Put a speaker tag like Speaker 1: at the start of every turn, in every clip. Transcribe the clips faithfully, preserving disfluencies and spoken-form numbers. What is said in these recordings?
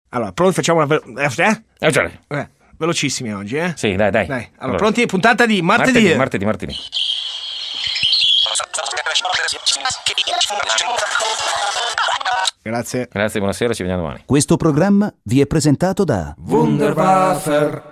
Speaker 1: Allora, pronti, facciamo una... Ve- eh?
Speaker 2: Eh, cioè.
Speaker 1: eh, velocissimi oggi, eh?
Speaker 2: Sì, dai, dai.
Speaker 1: Dai, allora,
Speaker 2: Allora.
Speaker 1: pronti? Puntata di martedì.
Speaker 2: Martedì, martedì, martedì.
Speaker 1: Grazie.
Speaker 2: Grazie, buonasera, ci vediamo domani.
Speaker 3: Questo programma vi è presentato da
Speaker 1: Wunderwaffer.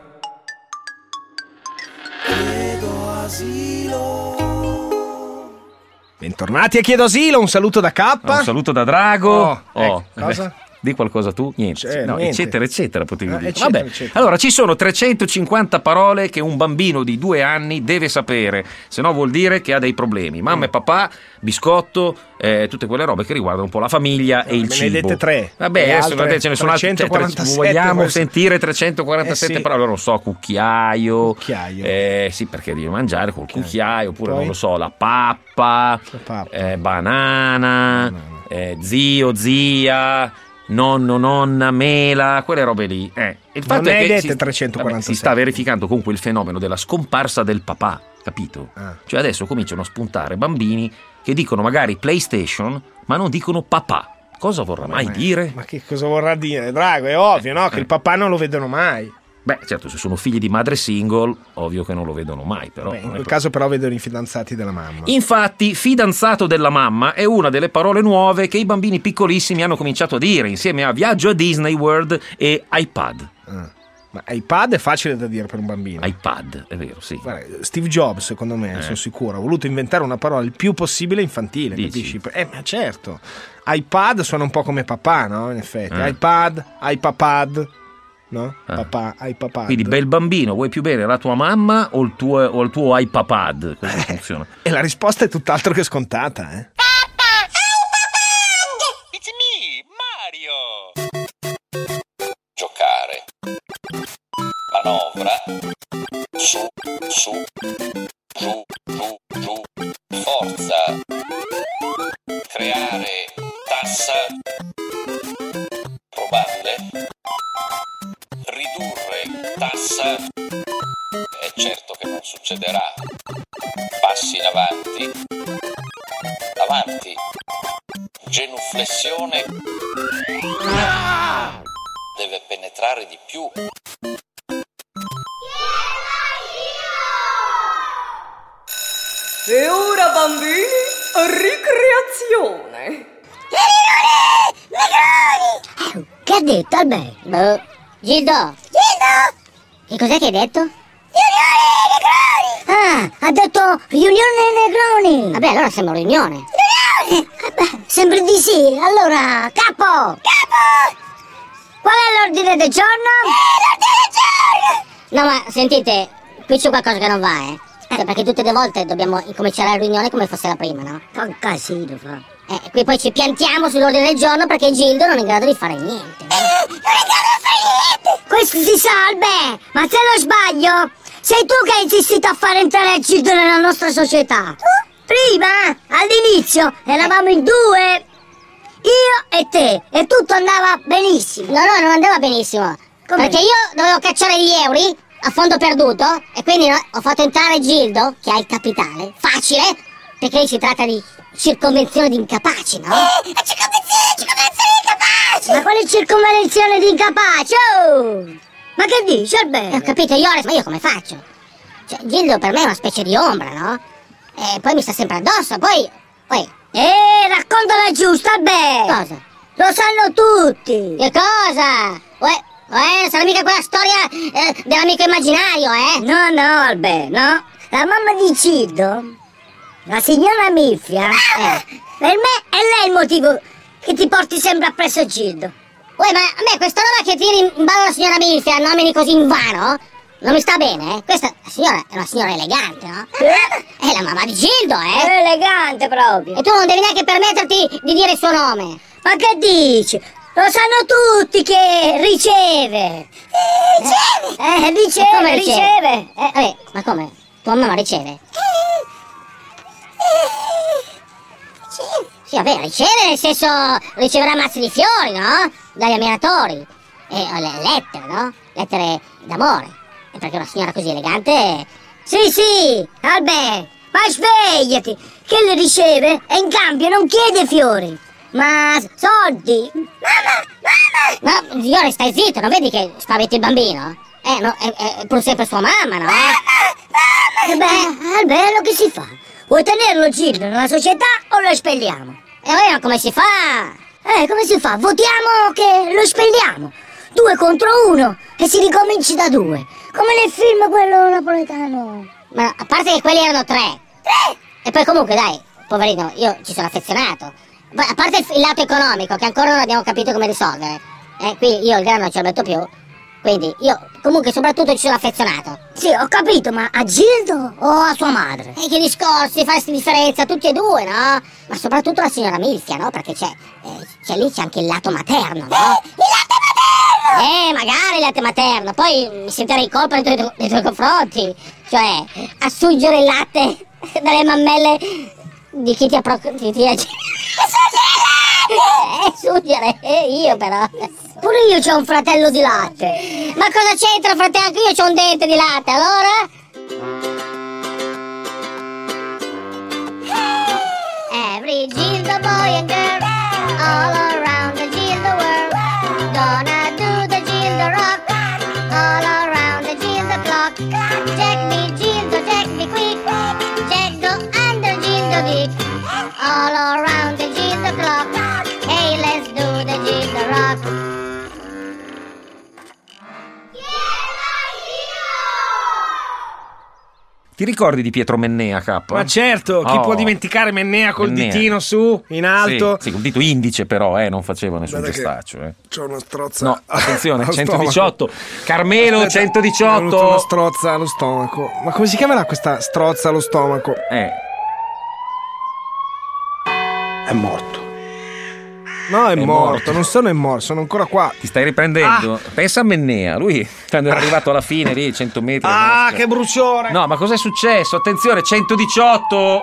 Speaker 1: Bentornati a Chiedo Asilo, un saluto da K.
Speaker 2: Un saluto da Drago.
Speaker 1: Oh,
Speaker 2: Oh,
Speaker 1: ecco, cosa?
Speaker 2: Di qualcosa tu? Niente.
Speaker 1: Cioè,
Speaker 2: no,
Speaker 1: niente.
Speaker 2: eccetera, eccetera, potevi
Speaker 1: No,
Speaker 2: dire.
Speaker 1: eccetera,
Speaker 2: Vabbè.
Speaker 1: eccetera.
Speaker 2: Allora, ci sono trecentocinquanta parole che un bambino di due anni deve sapere, se no vuol dire che ha dei problemi. Mamma e papà, biscotto, eh, tutte quelle robe che riguardano un po' la famiglia e il
Speaker 1: me ne
Speaker 2: cibo.
Speaker 1: hai dette tre.
Speaker 2: Vabbè,
Speaker 1: Le
Speaker 2: adesso
Speaker 1: altre
Speaker 2: ce ne sono altre.
Speaker 1: trecentoquarantasette,
Speaker 2: Vogliamo
Speaker 1: questo-
Speaker 2: sentire trecentoquarantasette
Speaker 1: Eh sì.
Speaker 2: parole? Non lo so, cucchiaio.
Speaker 1: Cucchiaio.
Speaker 2: Eh, sì, perché devi mangiare col cucchiaio, oppure
Speaker 1: Poi?
Speaker 2: non lo so, la pappa,
Speaker 1: La pappa.
Speaker 2: eh, banana, eh, zio, zia, nonno, nonna, mela, quelle robe lì. Eh. Il fatto
Speaker 1: Non ne
Speaker 2: è
Speaker 1: hai
Speaker 2: che
Speaker 1: dette
Speaker 2: si,
Speaker 1: trecentoquarantasette.
Speaker 2: vabbè, si sta verificando comunque il fenomeno della scomparsa del papà, capito?
Speaker 1: Ah.
Speaker 2: Cioè adesso cominciano a spuntare bambini che dicono magari PlayStation, ma non dicono papà. Cosa vorrà mai
Speaker 1: Ma-
Speaker 2: dire?
Speaker 1: Ma che cosa vorrà dire? Drago, è ovvio, no? Che il papà non lo vedono mai.
Speaker 2: Beh, certo, se sono figli di madre single, ovvio che non lo vedono mai, però.
Speaker 1: Beh, in
Speaker 2: non è
Speaker 1: quel
Speaker 2: pro-
Speaker 1: caso però vedono i fidanzati della mamma.
Speaker 2: Infatti, fidanzato della mamma è una delle parole nuove che i bambini piccolissimi hanno cominciato a dire insieme a viaggio a Disney World e iPad.
Speaker 1: Ah. Ma iPad è facile da dire per un bambino.
Speaker 2: iPad, è vero, sì.
Speaker 1: Guarda, Steve Jobs, secondo me,
Speaker 2: Eh.
Speaker 1: sono sicuro, ha voluto inventare una parola il più possibile infantile,
Speaker 2: Dici?
Speaker 1: capisci? Eh, ma certo. iPad suona un po' come papà, no? In effetti.
Speaker 2: Eh.
Speaker 1: iPad, iPapad, no?
Speaker 2: Ah.
Speaker 1: Papà, iPapad.
Speaker 2: Quindi, bel bambino, vuoi più bene la tua mamma o il tuo, o il tuo iPad? Così funziona.
Speaker 1: E la risposta è tutt'altro che scontata, eh?
Speaker 4: It's me, Mario! Giocare. Manovra. Su, su, giù, giù, giù. Forza. Creare tassa. Probabile. Ridurre tassa. È certo che non succederà. Passi in avanti. Avanti. Genuflessione. Deve penetrare di più.
Speaker 5: E ora bambini, ricreazione.
Speaker 6: Che ha detto Alberto? Boh. Gildo? Gildo? Che cos'è che hai detto? Ah, ha detto riunione Negroni. Vabbè, allora siamo riunione. Riunione? Vabbè, sembra di sì. Allora, capo. Capo. Qual è l'ordine del giorno? Eh, l'ordine del giorno. No, ma sentite, qui c'è qualcosa che non va, eh. Cioè, perché tutte le volte dobbiamo incominciare la riunione come fosse la prima, no? Fa un casino, fa. Eh, qui poi ci piantiamo sull'ordine del giorno perché Gildo non è in grado di fare niente. No? Eh, non è in grado di fare niente! Questo si salve! Ma se non sbaglio, sei tu che hai insistito a far entrare Gildo nella nostra società. Prima, all'inizio, eravamo in due. Io e te. E tutto andava benissimo. No, no, non andava benissimo. Come? Perché io dovevo cacciare gli euro a fondo perduto e quindi no, ho fatto entrare Gildo, che ha il capitale. Facile, perché lì si tratta di circonvenzione di incapaci, no? Eh, circonvenzione, circonvenzione di incapaci! Ma quale circonvenzione di incapaci? Oh! Ma che dici, Alberto? Eh, ho capito, Ioris, ma io come faccio? Cioè, Gildo per me è una specie di ombra, no? E poi mi sta sempre addosso, poi... poi... Eh, raccontala giusta, Alberto! Cosa? Lo sanno tutti! Che cosa? Uè, uè, sarà mica quella storia eh, dell'amico immaginario, eh? No, no, Alberto, no. La mamma di Gildo, la signora Milfia, eh, per me è lei il motivo che ti porti sempre appresso Gildo. Uè, ma a me questa roba che tiri in ballo la signora Milfia, nomini così in vano, non mi sta bene, eh? Questa la signora è una signora elegante, no? È la mamma di Gildo, eh? È elegante proprio. E tu non devi neanche permetterti di dire il suo nome. Ma che dici? Lo sanno tutti che riceve. Eh, riceve? Eh, riceve, come riceve? riceve. Eh, vabbè, ma come? Tua mamma riceve? Sì, vabbè, riceve nel senso riceverà mazzi di fiori, no? Dagli ammiratori. E eh, le lettere, no? Lettere d'amore. E perché una signora così elegante... Sì, sì, Albert, ma svegliati, che le riceve e in cambio non chiede fiori, ma soldi. Mamma, mamma, Ma, signore, stai zitto, non vedi che spaventi il bambino? Eh, no, è, è pur sempre sua mamma, no? E beh, è bello che si fa. Vuoi tenerlo Gildo nella società o lo espelliamo? E allora come si fa? Eh, come si fa? Votiamo che lo espelliamo. Due contro uno e si ricominci da due. Come nel film quello napoletano. Ma a parte che quelli erano tre. Tre? E poi comunque, dai, poverino, io ci sono affezionato. Poi, a parte il, il lato economico, che ancora non abbiamo capito come risolvere. Eh, qui io il grano non ce lo metto più. Quindi io comunque soprattutto ci sono affezionato. Sì, ho capito, ma a Gildo o a sua madre? E che discorsi, fai differenza tutti e due, no? Ma soprattutto la signora Milfia, no? Perché c'è, eh, c'è lì c'è anche il lato materno, no? Eh, il lato materno! Eh, magari il lato materno, poi mi sentirei in colpa nei tuoi, nei tuoi confronti. Cioè, assurgere il latte dalle mammelle di chi ti ha pro... Ti, ti ha... Eh, suggere, eh, io però. Pure io c'ho un fratello di latte. Ma cosa c'entra, fratello? Anche io c'ho un dente di latte, allora? Every Gildo boy and girl, all around the Gildo world, gonna do the Gildo rock, all around the Gildo clock. Jack me Gildo, Jack me quick, Jack go under Gildo dick, all around the Gildo clock. Hey, let's do the Gildo rock.
Speaker 2: Ti ricordi di Pietro Mennea, K?
Speaker 1: Ma certo, chi
Speaker 2: Oh.
Speaker 1: può dimenticare Mennea col
Speaker 2: Mennea.
Speaker 1: ditino su, in alto?
Speaker 2: Sì, sì, col dito indice però, eh, non faceva nessun
Speaker 1: Guarda che
Speaker 2: gestaccio. Eh.
Speaker 1: C'ho una strozza.
Speaker 2: No, attenzione,
Speaker 1: allo
Speaker 2: centodiciotto.
Speaker 1: stomaco.
Speaker 2: Carmelo,
Speaker 1: Aspetta, Ho
Speaker 2: centodiciotto.
Speaker 1: avuto una strozza allo stomaco. Ma come si chiamerà questa strozza allo stomaco?
Speaker 2: Eh.
Speaker 1: È morto. No, è,
Speaker 2: È
Speaker 1: morto.
Speaker 2: morto.
Speaker 1: Non sono è morto, sono ancora qua.
Speaker 2: Ti stai riprendendo?
Speaker 1: Ah.
Speaker 2: Pensa a Mennea, lui quando era arrivato alla fine lì, cento metri.
Speaker 1: Ah,
Speaker 2: Mosca.
Speaker 1: che bruciore!
Speaker 2: No, ma cos'è successo? Attenzione, centodiciotto.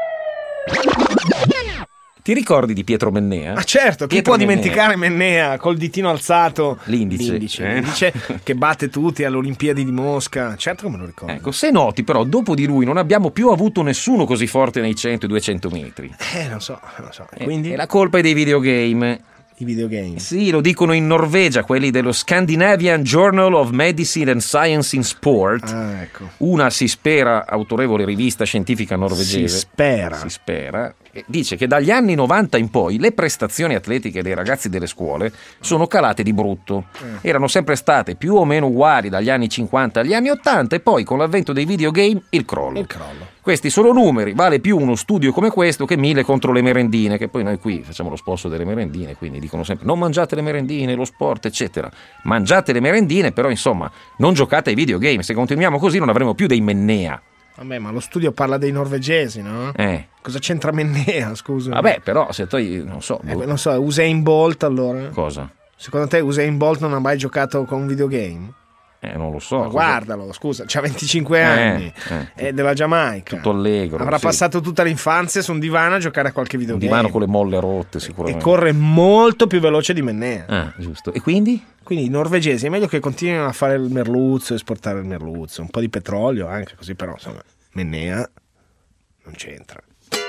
Speaker 2: Ti ricordi di Pietro Mennea?
Speaker 1: Ma certo, chi
Speaker 2: Pietro
Speaker 1: può
Speaker 2: Mennea.
Speaker 1: dimenticare Mennea col ditino alzato?
Speaker 2: L'indice.
Speaker 1: L'indice,
Speaker 2: Eh.
Speaker 1: l'indice che batte tutti alle Olimpiadi di Mosca. Certo che me lo ricordo.
Speaker 2: Ecco, se noti però, dopo di lui non abbiamo più avuto nessuno così forte nei cento e duecento metri.
Speaker 1: Eh, non so, non so.
Speaker 2: E-
Speaker 1: Quindi
Speaker 2: E la colpa è dei videogame.
Speaker 1: i videogame.
Speaker 2: Sì, lo dicono in Norvegia, quelli dello Scandinavian Journal of Medicine and Science in Sport.
Speaker 1: Ah, ecco.
Speaker 2: Una, si spera, autorevole rivista scientifica norvegese.
Speaker 1: Si spera.
Speaker 2: Si spera. E dice che dagli anni novanta in poi le prestazioni atletiche dei ragazzi delle scuole sono calate di brutto. Erano sempre state più o meno uguali dagli anni cinquanta agli anni ottanta e poi con l'avvento dei videogame il crollo.
Speaker 1: Il crollo.
Speaker 2: Questi sono numeri, vale più uno studio come questo che mille contro le merendine, che poi noi qui facciamo lo sponsor delle merendine, quindi dicono sempre non mangiate le merendine, lo sport, eccetera. Mangiate le merendine, però insomma, non giocate ai videogame. Se continuiamo così non avremo più dei Mennea.
Speaker 1: Vabbè, ma lo studio parla dei norvegesi, no?
Speaker 2: Eh.
Speaker 1: Cosa c'entra Mennea, scusa?
Speaker 2: Vabbè, però se tu, non so,
Speaker 1: Eh,
Speaker 2: boh,
Speaker 1: beh, non so, Usain Bolt allora?
Speaker 2: cosa?
Speaker 1: Secondo te Usain Bolt non ha mai giocato con un videogame?
Speaker 2: Eh, non lo so.
Speaker 1: Ma
Speaker 2: cosa-
Speaker 1: guardalo, scusa, c'ha venticinque anni,
Speaker 2: eh.
Speaker 1: è della Giamaica.
Speaker 2: Tutto allegro.
Speaker 1: Avrà
Speaker 2: sì.
Speaker 1: passato tutta l'infanzia su un divano a giocare a qualche
Speaker 2: un
Speaker 1: videogame.
Speaker 2: divano con le molle rotte
Speaker 1: E
Speaker 2: sicuramente.
Speaker 1: corre molto più veloce di Mennea.
Speaker 2: Ah, giusto. E quindi?
Speaker 1: Quindi i norvegesi è meglio che continuino a fare il merluzzo, esportare il merluzzo, un po' di petrolio anche così, però insomma, Mennea non c'entra.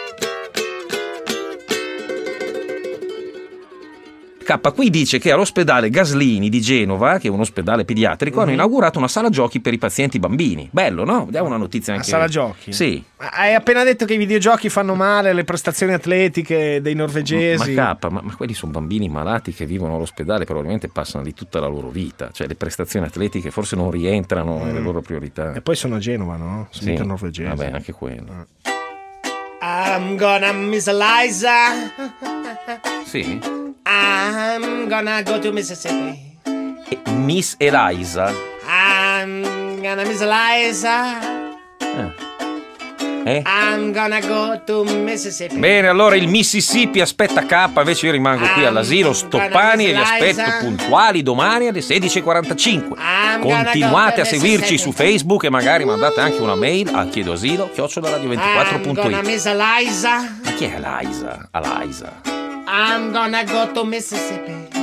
Speaker 2: K qui dice che all'ospedale Gaslini di Genova, che è un ospedale pediatrico, hanno inaugurato una sala giochi per i pazienti bambini. Bello, no? Diamo una notizia
Speaker 1: La
Speaker 2: anche.
Speaker 1: sala giochi?
Speaker 2: Sì.
Speaker 1: Ma hai appena detto che i videogiochi fanno male alle prestazioni atletiche dei norvegesi.
Speaker 2: Ma K, ma, ma quelli sono bambini malati che vivono all'ospedale, probabilmente passano lì tutta la loro vita. Cioè le prestazioni atletiche forse non rientrano nelle loro priorità.
Speaker 1: E poi sono a Genova, no? Sono
Speaker 2: Sì.
Speaker 1: mica norvegesi.
Speaker 2: Vabbè, anche quello.
Speaker 1: I'm gonna miss Eliza.
Speaker 2: Sì.
Speaker 1: I'm gonna go to Mississippi.
Speaker 2: E Miss Eliza.
Speaker 1: I'm gonna miss Eliza.
Speaker 2: Eh?
Speaker 1: I'm gonna go to Mississippi.
Speaker 2: Bene, allora il Mississippi aspetta K, invece io rimango qui all'asilo Stoppani e vi aspetto puntuali domani alle sedici e quarantacinque. Continuate a seguirci su Facebook e magari mandate anche una mail a chiedoasilo chiocciola radio ventiquattro punto
Speaker 1: I'm gonna
Speaker 2: it.
Speaker 1: miss Eliza.
Speaker 2: Ma chi è Eliza? Eliza.
Speaker 1: I'm gonna go to Mississippi.